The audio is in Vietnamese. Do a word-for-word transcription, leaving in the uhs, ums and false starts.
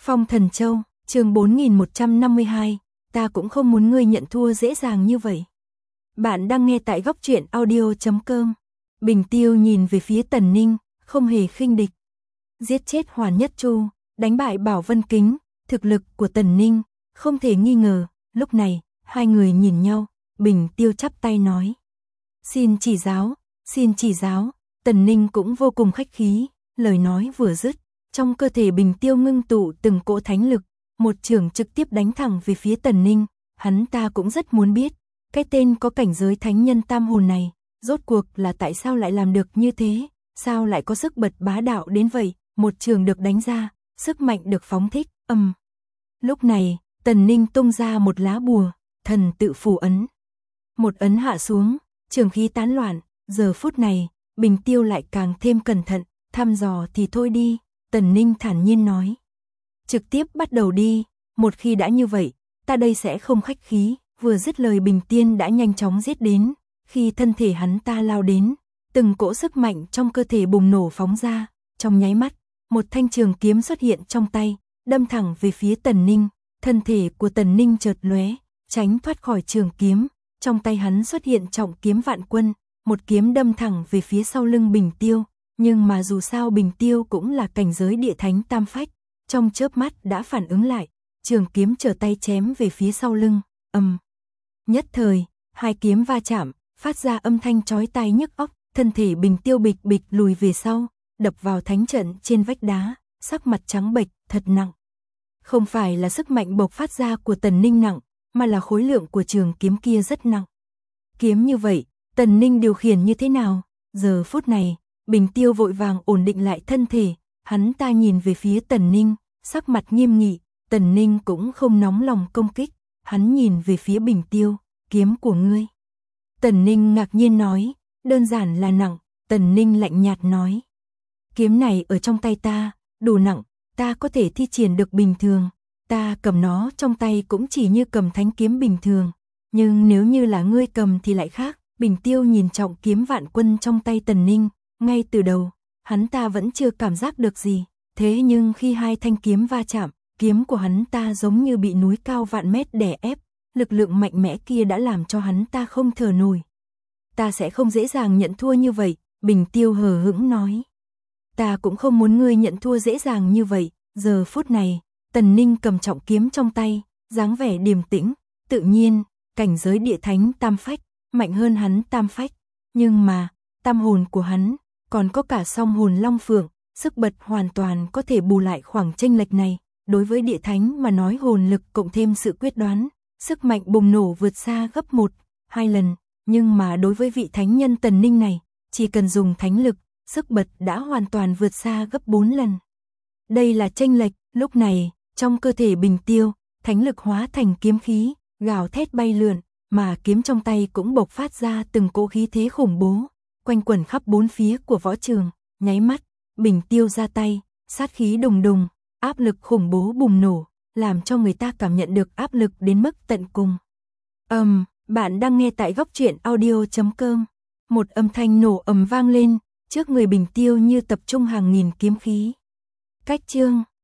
Phong Thần Châu, chương bốn nghìn một trăm năm mươi hai, ta cũng không muốn ngươi nhận thua dễ dàng như vậy. Bạn đang nghe tại góc truyện audio chấm com. Bình Tiêu nhìn về phía Tần Ninh, không hề khinh địch. Giết chết Hoàn Nhất Chu, đánh bại Bảo Vân Kính, thực lực của Tần Ninh, không thể nghi ngờ. Lúc này, hai người nhìn nhau, Bình Tiêu chắp tay nói. Xin chỉ giáo, xin chỉ giáo. Tần Ninh cũng vô cùng khách khí, lời nói vừa dứt, trong cơ thể Bình Tiêu ngưng tụ từng cỗ thánh lực, một chưởng trực tiếp đánh thẳng về phía Tần Ninh. Hắn ta cũng rất muốn biết, cái tên có cảnh giới thánh nhân tam hồn này, rốt cuộc là tại sao lại làm được như thế, sao lại có sức bật bá đạo đến vậy. Một chưởng được đánh ra, sức mạnh được phóng thích, âm. Um. Lúc này, Tần Ninh tung ra một lá bùa, thần tự phù ấn. Một ấn hạ xuống, trường khí tán loạn, giờ phút này, Bình Tiêu lại càng thêm cẩn thận, thăm dò thì thôi đi, Tần Ninh thản nhiên nói. Trực tiếp bắt đầu đi, một khi đã như vậy, ta đây sẽ không khách khí. Vừa dứt lời Bình Tiên đã nhanh chóng giết đến, khi thân thể hắn ta lao đến, từng cỗ sức mạnh trong cơ thể bùng nổ phóng ra, trong nháy mắt, một thanh trường kiếm xuất hiện trong tay, đâm thẳng về phía Tần Ninh, thân thể của Tần Ninh chợt lóe, tránh thoát khỏi trường kiếm, trong tay hắn xuất hiện trọng kiếm vạn quân, một kiếm đâm thẳng về phía sau lưng Bình Tiêu, nhưng mà dù sao Bình Tiêu cũng là cảnh giới địa thánh tam phách, trong chớp mắt đã phản ứng lại, trường kiếm trở tay chém về phía sau lưng, ầm. Nhất thời, hai kiếm va chạm, phát ra âm thanh chói tai nhức óc, thân thể Bình Tiêu bịch bịch lùi về sau, đập vào thánh trận trên vách đá, sắc mặt trắng bệch, thật nặng. Không phải là sức mạnh bộc phát ra của Tần Ninh nặng, mà là khối lượng của trường kiếm kia rất nặng. Kiếm như vậy, Tần Ninh điều khiển như thế nào? Giờ phút này, Bình Tiêu vội vàng ổn định lại thân thể, hắn ta nhìn về phía Tần Ninh, sắc mặt nghiêm nghị, Tần Ninh cũng không nóng lòng công kích, hắn nhìn về phía Bình Tiêu, kiếm của ngươi. Tần Ninh ngạc nhiên nói, đơn giản là nặng, Tần Ninh lạnh nhạt nói. Kiếm này ở trong tay ta, đủ nặng, ta có thể thi triển được bình thường, ta cầm nó trong tay cũng chỉ như cầm thánh kiếm bình thường, nhưng nếu như là ngươi cầm thì lại khác. Bình Tiêu nhìn trọng kiếm vạn quân trong tay Tần Ninh, ngay từ đầu, hắn ta vẫn chưa cảm giác được gì, thế nhưng khi hai thanh kiếm va chạm, kiếm của hắn ta giống như bị núi cao vạn mét đè ép, lực lượng mạnh mẽ kia đã làm cho hắn ta không thở nổi. Ta sẽ không dễ dàng nhận thua như vậy, Bình Tiêu hờ hững nói. Ta cũng không muốn ngươi nhận thua dễ dàng như vậy. Giờ phút này, Tần Ninh cầm trọng kiếm trong tay, dáng vẻ điềm tĩnh, tự nhiên, cảnh giới địa thánh tam phách, mạnh hơn hắn tam phách, nhưng mà, tam hồn của hắn, còn có cả song hồn long phượng, sức bật hoàn toàn có thể bù lại khoảng chênh lệch này. Đối với địa thánh mà nói hồn lực cộng thêm sự quyết đoán, sức mạnh bùng nổ vượt xa gấp một, hai lần, nhưng mà đối với vị thánh nhân Tần Ninh này, chỉ cần dùng thánh lực, sức bật đã hoàn toàn vượt xa gấp bốn lần. Đây là chênh lệch, lúc này, trong cơ thể Bình Tiêu, thánh lực hóa thành kiếm khí, gào thét bay lượn, mà kiếm trong tay cũng bộc phát ra từng cỗ khí thế khủng bố, quanh quẩn khắp bốn phía của võ trường, nháy mắt, Bình Tiêu ra tay, sát khí đùng đùng, áp lực khủng bố bùng nổ, làm cho người ta cảm nhận được áp lực đến mức tận cùng. Ầm, um, bạn đang nghe tại góc truyện audio chấm com. Một âm thanh nổ ầm vang lên, trước người Bình Tiêu như tập trung hàng nghìn kiếm khí. Cách chương